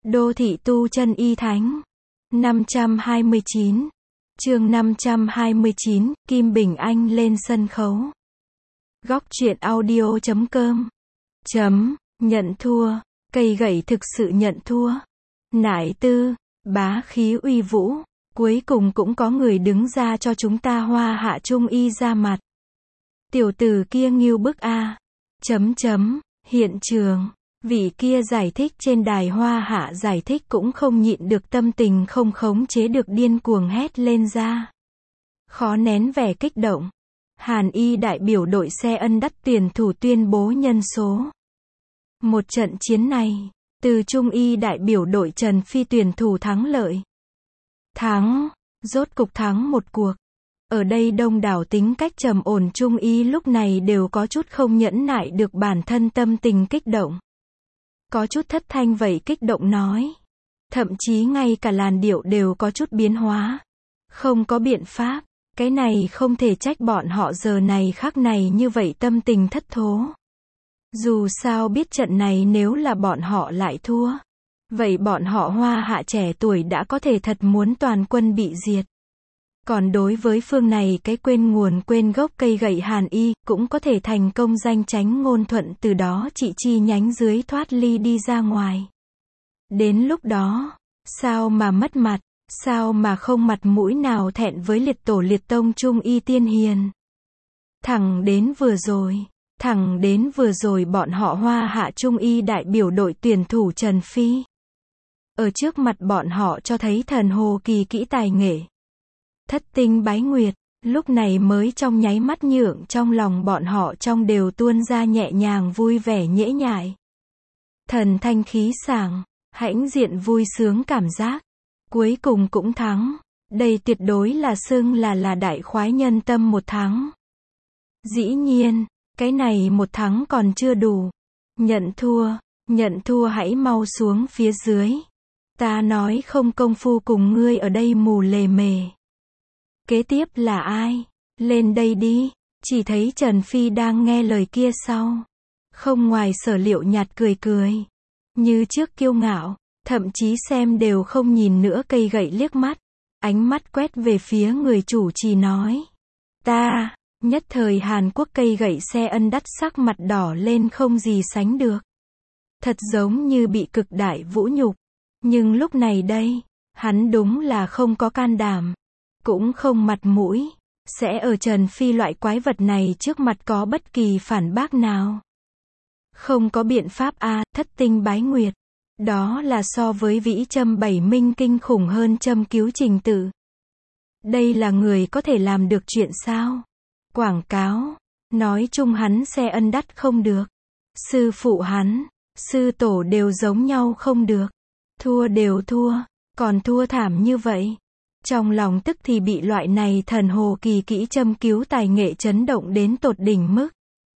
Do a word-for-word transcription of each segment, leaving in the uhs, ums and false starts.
Đô thị tu chân y thánh. năm trăm hai mươi chín. Chương năm trăm hai mươi chín, Kim Bình Anh lên sân khấu. Góc truyện audio chấm com. Chấm, nhận thua, cây gậy thực sự nhận thua. Nải tư, bá khí uy vũ, cuối cùng cũng có người đứng ra cho chúng ta Hoa Hạ Trung Y ra mặt. Tiểu tử kia ngưu bức a. Chấm chấm, hiện trường. Vị kia giải thích trên đài Hoa Hạ giải thích cũng không nhịn được tâm tình không khống chế được điên cuồng hét lên ra. Khó nén vẻ kích động. Hàn Y đại biểu đội xe ân đắt tuyển thủ tuyên bố nhân số. Một trận chiến này, từ Trung Y đại biểu đội Trần Phi tuyển thủ thắng lợi. Thắng, rốt cục thắng một cuộc. Ở đây đông đảo tính cách trầm ổn Trung Y lúc này đều có chút không nhẫn nại được bản thân tâm tình kích động. Có chút thất thanh vậy kích động nói. Thậm chí ngay cả làn điệu đều có chút biến hóa. Không có biện pháp, cái này không thể trách bọn họ giờ này khắc này như vậy tâm tình thất thố. Dù sao biết trận này nếu là bọn họ lại thua, vậy bọn họ Hoa Hạ trẻ tuổi đã có thể thật muốn toàn quân bị diệt. Còn đối với phương này cái quên nguồn quên gốc cây gậy Hàn Y, cũng có thể thành công danh chánh ngôn thuận từ đó chị chi nhánh dưới thoát ly đi ra ngoài. Đến lúc đó, sao mà mất mặt, sao mà không mặt mũi nào thẹn với liệt tổ liệt tông Trung Y tiên hiền. Thẳng đến vừa rồi, thẳng đến vừa rồi bọn họ Hoa Hạ Trung Y đại biểu đội tuyển thủ Trần Phi. Ở trước mặt bọn họ cho thấy thần hồ kỳ kỹ tài nghệ. Thất tinh bái nguyệt, lúc này mới trong nháy mắt nhượng trong lòng bọn họ trong đều tuôn ra nhẹ nhàng vui vẻ nhễ nhại. Thần thanh khí sảng, hãnh diện vui sướng cảm giác. Cuối cùng cũng thắng. Đây tuyệt đối là xưng là là đại khoái nhân tâm một thắng. Dĩ nhiên, cái này một thắng còn chưa đủ. Nhận thua, nhận thua hãy mau xuống phía dưới. Ta nói không công phu cùng ngươi ở đây mù lề mề. Kế tiếp là ai? Lên đây đi. Chỉ thấy Trần Phi đang nghe lời kia sau. Không ngoài sở liệu nhạt cười cười. Như trước kiêu ngạo, thậm chí xem đều không nhìn nữa cây gậy liếc mắt. Ánh mắt quét về phía người chủ trì nói. Ta, nhất thời Hàn Quốc cây gậy xe ân đắt sắc mặt đỏ lên không gì sánh được. Thật giống như bị cực đại vũ nhục. Nhưng lúc này đây, hắn đúng là không có can đảm. Cũng không mặt mũi, sẽ ở Trần Phi loại quái vật này trước mặt có bất kỳ phản bác nào. Không có biện pháp a, thất tinh bái nguyệt. Đó là so với vĩ châm bảy minh kinh khủng hơn châm cứu trình tự. Đây là người có thể làm được chuyện sao? Quảng cáo, nói chung hắn xe ân đắt không được. Sư phụ hắn, sư tổ đều giống nhau không được. Thua đều thua, còn thua thảm như vậy. Trong lòng tức thì bị loại này thần hồ kỳ kỹ châm cứu tài nghệ chấn động đến tột đỉnh mức.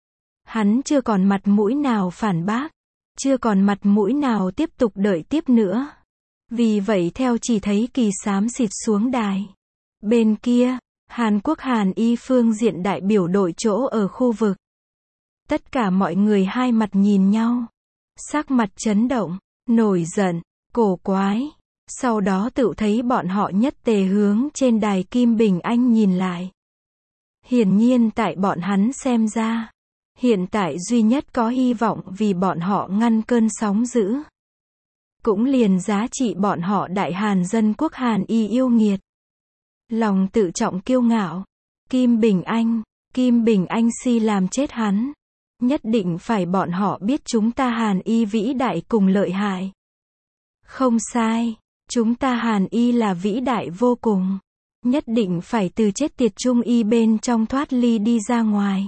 Hắn chưa còn mặt mũi nào phản bác, chưa còn mặt mũi nào tiếp tục đợi tiếp nữa. Vì vậy theo chỉ thấy kỳ xám xịt xuống đài. Bên kia, Hàn Quốc Hàn Y phương diện đại biểu đội chỗ ở khu vực. Tất cả mọi người hai mặt nhìn nhau. Sắc mặt chấn động, nổi giận, cổ quái. Sau đó tự thấy bọn họ nhất tề hướng trên đài Kim Bình Anh nhìn lại. Hiển nhiên tại bọn hắn xem ra, hiện tại duy nhất có hy vọng vì bọn họ ngăn cơn sóng dữ. Cũng liền giá trị bọn họ đại Hàn dân quốc Hàn Y yêu nghiệt. Lòng tự trọng kiêu ngạo. Kim Bình Anh, Kim Bình Anh si làm chết hắn. Nhất định phải bọn họ biết chúng ta Hàn Y vĩ đại cùng lợi hại. Không sai. Chúng ta Hàn Y là vĩ đại vô cùng. Nhất định phải từ chết tiệt Trung Y bên trong thoát ly đi ra ngoài.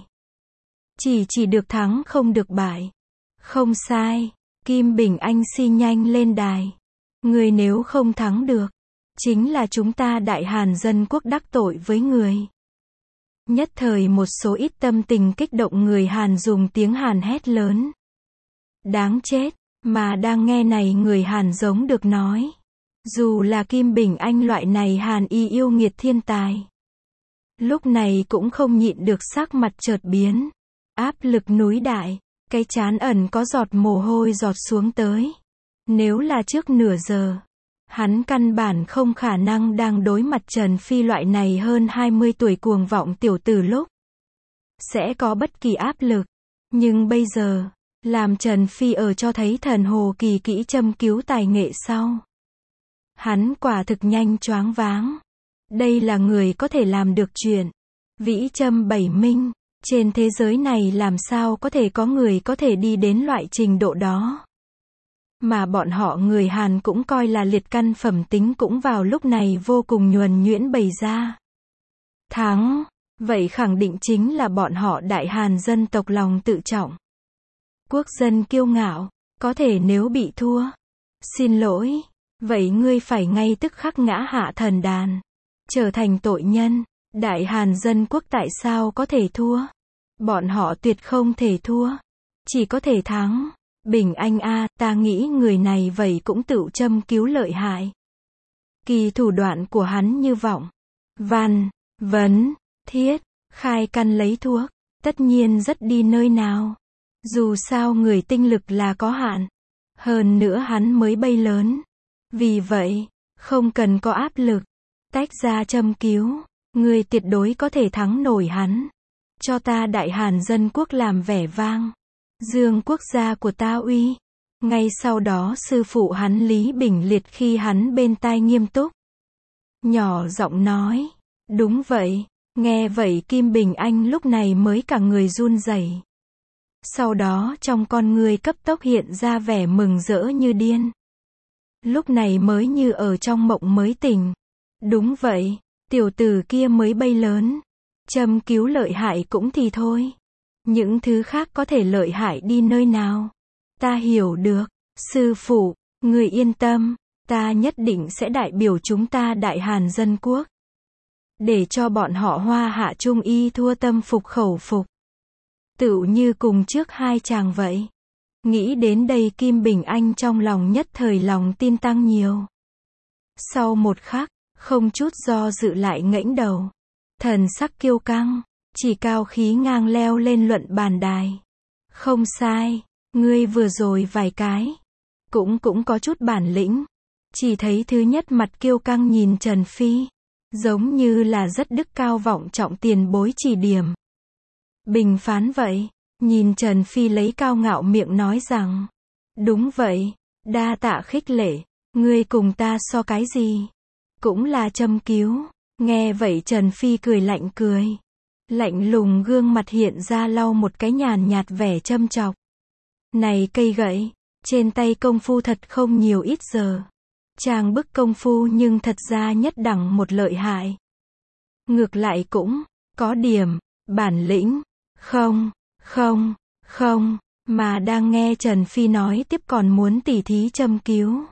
Chỉ chỉ được thắng không được bại. Không sai. Kim Bình Anh si nhanh lên đài. Người nếu không thắng được, chính là chúng ta đại Hàn dân quốc đắc tội với người. Nhất thời một số ít tâm tình kích động người Hàn dùng tiếng Hàn hét lớn. Đáng chết, mà đang nghe này người Hàn giống được nói. Dù là Kim Bình Anh loại này Hàn Y yêu nghiệt thiên tài. Lúc này cũng không nhịn được sắc mặt chợt biến. Áp lực núi đại, cái trán ẩn có giọt mồ hôi giọt xuống tới. Nếu là trước nửa giờ, hắn căn bản không khả năng đang đối mặt Trần Phi loại này hơn hai mươi tuổi cuồng vọng tiểu tử lúc sẽ có bất kỳ áp lực. Nhưng bây giờ, làm Trần Phi ở cho thấy thần hồ kỳ kỹ châm cứu tài nghệ sau. Hắn quả thực nhanh choáng váng. Đây là người có thể làm được chuyện. Vĩ châm bảy minh. Trên thế giới này làm sao có thể có người có thể đi đến loại trình độ đó. Mà bọn họ người Hàn cũng coi là liệt căn phẩm tính cũng vào lúc này vô cùng nhuần nhuyễn bày ra. Thắng. Vậy khẳng định chính là bọn họ Đại Hàn dân tộc lòng tự trọng. Quốc dân kiêu ngạo. Có thể nếu bị thua. Xin lỗi. Vậy ngươi phải ngay tức khắc ngã hạ thần đàn. Trở thành tội nhân. Đại Hàn dân quốc tại sao có thể thua? Bọn họ tuyệt không thể thua. Chỉ có thể thắng. Bình Anh a, ta nghĩ người này vậy cũng tự châm cứu lợi hại. Kỳ thủ đoạn của hắn như vọng, văn, vấn, thiết, khai căn lấy thuốc, tất nhiên rất đi nơi nào. Dù sao người tinh lực là có hạn. Hơn nữa hắn mới bay lớn. Vì vậy, không cần có áp lực. Tách ra châm cứu. Người tuyệt đối có thể thắng nổi hắn. Cho ta Đại Hàn dân quốc làm vẻ vang. Dương quốc gia của ta uy. Ngay sau đó sư phụ hắn Lý Bình Liệt khi hắn bên tai nghiêm túc. Nhỏ giọng nói. Đúng vậy. Nghe vậy Kim Bình Anh lúc này mới cả người run rẩy. Sau đó trong con người cấp tốc hiện ra vẻ mừng rỡ như điên. Lúc này mới như ở trong mộng mới tỉnh. Đúng vậy. Tiểu tử kia mới bay lớn. Châm cứu lợi hại cũng thì thôi. Những thứ khác có thể lợi hại đi nơi nào. Ta hiểu được. Sư phụ, người yên tâm. Ta nhất định sẽ đại biểu chúng ta Đại Hàn dân quốc. Để cho bọn họ Hoa Hạ Trung Y thua tâm phục khẩu phục. Tựu như cùng trước hai chàng vậy. Nghĩ đến đây Kim Bình Anh trong lòng nhất thời lòng tin tăng nhiều. Sau một khắc, không chút do dự lại ngẩng đầu. Thần sắc kiêu căng, chỉ cao khí ngang leo lên luận bàn đài. Không sai, ngươi vừa rồi vài cái. Cũng cũng có chút bản lĩnh. Chỉ thấy thứ nhất mặt kiêu căng nhìn Trần Phi. Giống như là rất đức cao vọng trọng tiền bối chỉ điểm. Bình phán vậy, nhìn Trần Phi lấy cao ngạo miệng nói rằng. Đúng vậy, đa tạ khích lệ, ngươi cùng ta so cái gì? Cũng là châm cứu. Nghe vậy Trần Phi cười lạnh cười. Lạnh lùng gương mặt hiện ra lau một cái nhàn nhạt vẻ châm chọc. Này cây gậy, trên tay công phu thật không nhiều ít giờ. Chàng bức công phu nhưng thật ra nhất đẳng một lợi hại. Ngược lại cũng, có điểm, bản lĩnh, không, không, không, mà đang nghe Trần Phi nói tiếp còn muốn tỉ thí châm cứu.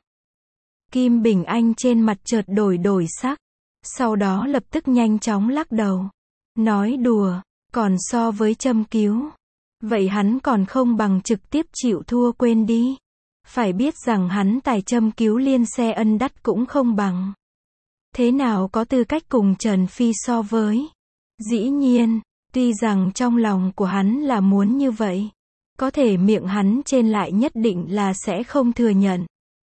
Kim Bình Anh trên mặt chợt đổi đổi sắc, sau đó lập tức nhanh chóng lắc đầu. Nói đùa, còn so với châm cứu. Vậy hắn còn không bằng trực tiếp chịu thua quên đi. Phải biết rằng hắn tài châm cứu liên xe ân đắt cũng không bằng. Thế nào có tư cách cùng Trần Phi so với? Dĩ nhiên, tuy rằng trong lòng của hắn là muốn như vậy. Có thể miệng hắn trên lại nhất định là sẽ không thừa nhận.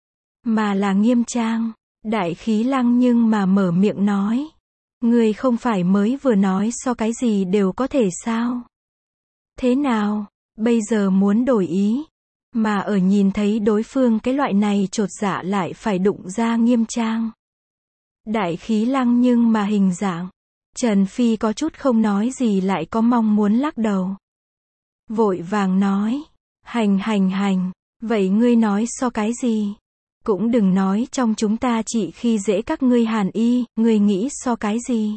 Mà là nghiêm trang, đại khí lăng nhưng mà mở miệng nói. Người không phải mới vừa nói so cái gì đều có thể sao? Thế nào, bây giờ muốn đổi ý? Mà ở nhìn thấy đối phương cái loại này chột dạ lại phải đụng ra nghiêm trang. Đại khí lăng nhưng mà hình dạng. Trần Phi có chút không nói gì lại có mong muốn lắc đầu. Vội vàng nói. Hành hành hành, vậy ngươi nói so cái gì? Cũng đừng nói trong chúng ta chỉ khi dễ các ngươi Hàn Y, ngươi nghĩ so cái gì?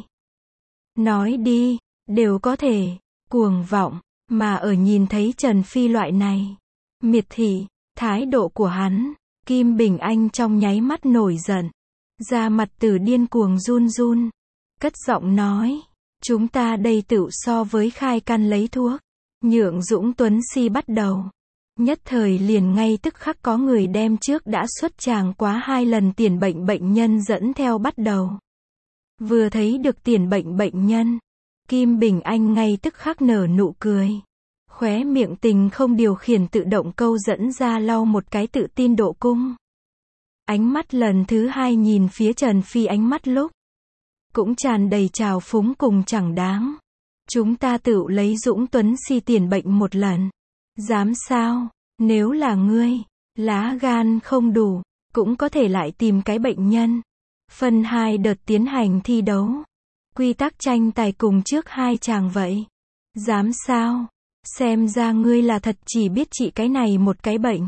Nói đi, đều có thể, cuồng vọng, mà ở nhìn thấy Trần Phi loại này. Miệt thị, thái độ của hắn, Kim Bình Anh trong nháy mắt nổi giận. Da mặt từ điên cuồng run run. Cất giọng nói, chúng ta đây tự so với khai căn lấy thuốc. Nhượng Dũng Tuấn Si bắt đầu. Nhất thời liền ngay tức khắc có người đem trước đã xuất tràng quá hai lần tiền bệnh bệnh nhân dẫn theo bắt đầu. Vừa thấy được tiền bệnh bệnh nhân, Kim Bình Anh ngay tức khắc nở nụ cười. Khóe miệng Tình không điều khiển tự động câu dẫn ra lau một cái tự tin độ cung. Ánh mắt lần thứ hai nhìn phía Trần Phi, ánh mắt lúc cũng tràn đầy trào phúng cùng chẳng đáng. Chúng ta tự lấy Dũng Tuấn Si tiền bệnh một lần. Dám sao? Nếu là ngươi, lá gan không đủ, cũng có thể lại tìm cái bệnh nhân. Phân hai đợt tiến hành thi đấu. Quy tắc tranh tài cùng trước hai chàng vậy. Dám sao? Xem ra ngươi là thật chỉ biết trị cái này một cái bệnh.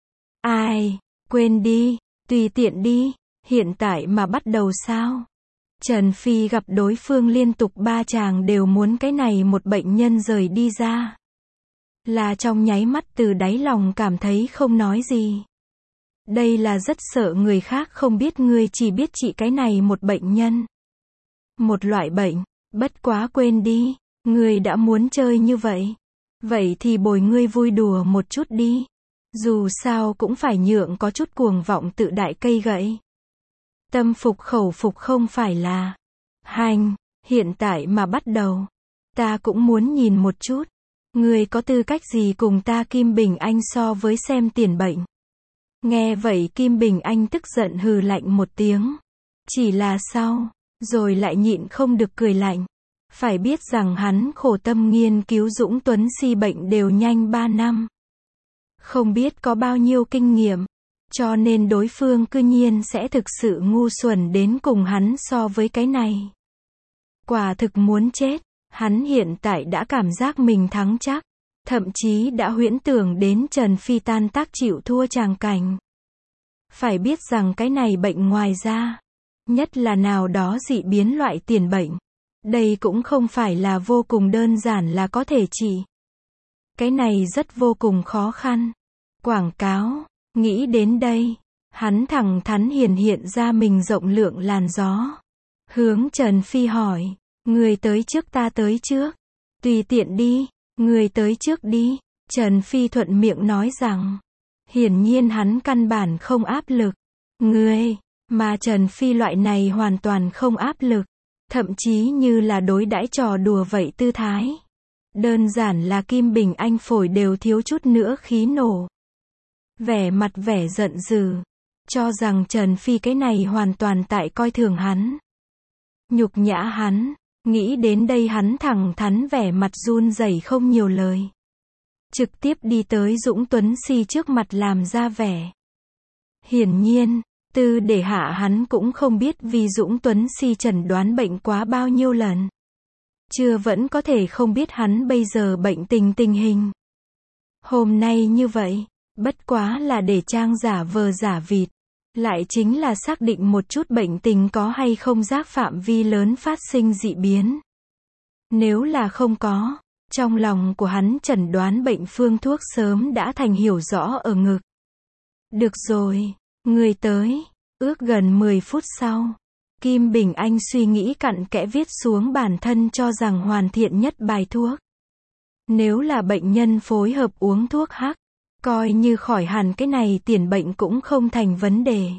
Ai, quên đi, tùy tiện đi, hiện tại mà bắt đầu sao? Trần Phi gặp đối phương liên tục ba chàng đều muốn cái này một bệnh nhân rời đi ra. Là trong nháy mắt từ đáy lòng cảm thấy không nói gì. Đây là rất sợ người khác không biết ngươi chỉ biết trị cái này một bệnh nhân. Một loại bệnh, bất quá quên đi, ngươi đã muốn chơi như vậy. Vậy thì bồi ngươi vui đùa một chút đi. Dù sao cũng phải nhượng có chút cuồng vọng tự đại cây gậy. Tâm phục khẩu phục không phải là hành, hiện tại mà bắt đầu. Ta cũng muốn nhìn một chút. Ngươi có tư cách gì cùng ta Kim Bình Anh so với xem tiền bệnh. Nghe vậy Kim Bình Anh tức giận hừ lạnh một tiếng. Chỉ là sau, rồi lại nhịn không được cười lạnh. Phải biết rằng hắn khổ tâm nghiên cứu Dũng Tuấn Si bệnh đều nhanh ba năm. Không biết có bao nhiêu kinh nghiệm. Cho nên đối phương cư nhiên sẽ thực sự ngu xuẩn đến cùng hắn so với cái này. Quả thực muốn chết. Hắn hiện tại đã cảm giác mình thắng chắc. Thậm chí đã huyễn tưởng đến Trần Phi tan tác chịu thua tràng cảnh. Phải biết rằng cái này bệnh ngoài ra, nhất là nào đó dị biến loại tiền bệnh. Đây cũng không phải là vô cùng đơn giản là có thể trị. Cái này rất vô cùng khó khăn. Quảng cáo, nghĩ đến đây, hắn thẳng thắn hiển hiện ra mình rộng lượng làn gió. Hướng Trần Phi hỏi, người tới trước ta tới trước. Tùy tiện đi, người tới trước đi. Trần Phi thuận miệng nói rằng, hiển nhiên hắn căn bản không áp lực. Người, mà Trần Phi loại này hoàn toàn không áp lực. Thậm chí như là đối đãi trò đùa vậy tư thái. Đơn giản là Kim Bình Anh phổi đều thiếu chút nữa khí nổ. Vẻ mặt vẻ giận dữ, cho rằng Trần Phi cái này hoàn toàn tại coi thường hắn. Nhục nhã hắn, nghĩ đến đây hắn thẳng thắn vẻ mặt run rẩy không nhiều lời. Trực tiếp đi tới Dũng Tuấn Si trước mặt làm ra vẻ. Hiển nhiên, tư để hạ hắn cũng không biết vì Dũng Tuấn Si chẩn đoán bệnh quá bao nhiêu lần. Chưa vẫn có thể không biết hắn bây giờ bệnh tình tình hình. Hôm nay như vậy, bất quá là để trang giả vờ giả vịt. Lại chính là xác định một chút bệnh tình có hay không giác phạm vi lớn phát sinh dị biến. Nếu là không có, trong lòng của hắn chẩn đoán bệnh phương thuốc sớm đã thành hiểu rõ ở ngực. Được rồi, người tới. Ước gần mười phút sau, Kim Bình Anh suy nghĩ cặn kẽ viết xuống bản thân cho rằng hoàn thiện nhất bài thuốc. Nếu là bệnh nhân phối hợp uống thuốc hắc, coi như khỏi hẳn cái này tiền bệnh cũng không thành vấn đề.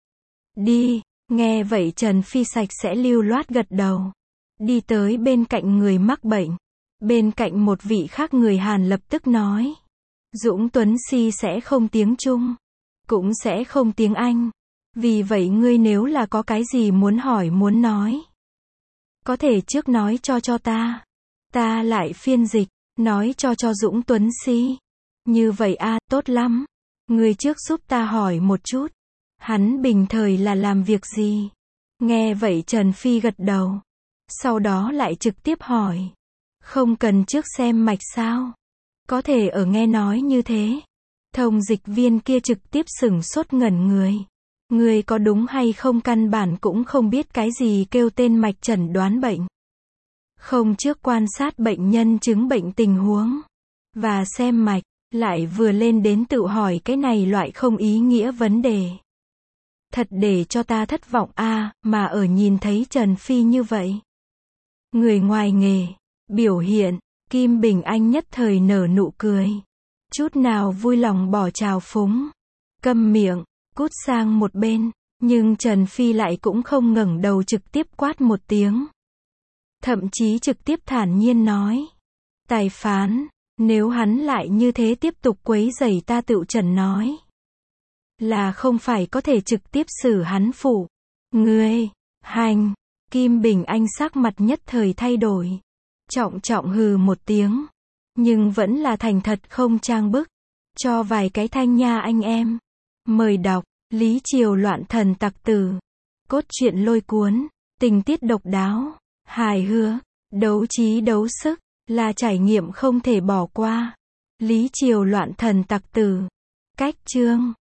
Đi, nghe vậy Trần Phi sạch sẽ lưu loát gật đầu. Đi tới bên cạnh người mắc bệnh. Bên cạnh một vị khác người Hàn lập tức nói. Dũng Tuấn Si sẽ không tiếng Trung, cũng sẽ không tiếng Anh. Vì vậy ngươi nếu là có cái gì muốn hỏi muốn nói, có thể trước nói cho cho ta. Ta lại phiên dịch, nói cho cho Dũng Tuấn Si. Như vậy a, à, tốt lắm. Ngươi trước giúp ta hỏi một chút. Hắn bình thời là làm việc gì? Nghe vậy Trần Phi gật đầu. Sau đó lại trực tiếp hỏi. Không cần trước xem mạch sao? Có thể ở nghe nói như thế. Thông dịch viên kia trực tiếp sửng sốt ngẩn người. Người có đúng hay không căn bản cũng không biết cái gì kêu tên mạch chẩn đoán bệnh. Không trước quan sát bệnh nhân chứng bệnh tình huống. Và xem mạch, lại vừa lên đến tự hỏi cái này loại không ý nghĩa vấn đề. Thật để cho ta thất vọng a, à, mà ở nhìn thấy Trần Phi như vậy. Người ngoài nghề, biểu hiện, Kim Bình Anh nhất thời nở nụ cười. Chút nào vui lòng bỏ trào phúng. Câm miệng, cút sang một bên, nhưng Trần Phi lại cũng không ngẩng đầu trực tiếp quát một tiếng. Thậm chí trực tiếp thản nhiên nói. Tài phán, Nếu hắn lại như thế tiếp tục quấy rầy ta, Tựu Trần nói. Là không phải có thể trực tiếp xử hắn phụ. Ngươi, hành. Kim Bình Anh sắc mặt nhất thời thay đổi. Trọng trọng hừ một tiếng. Nhưng vẫn là thành thật không trang bức. Cho vài cái thanh nha anh em. Mời đọc, Lý Triều loạn thần tặc tử. Cốt truyện lôi cuốn, tình tiết độc đáo, hài hước, đấu trí đấu sức, là trải nghiệm không thể bỏ qua. Lý Triều loạn thần tặc tử. Cách chương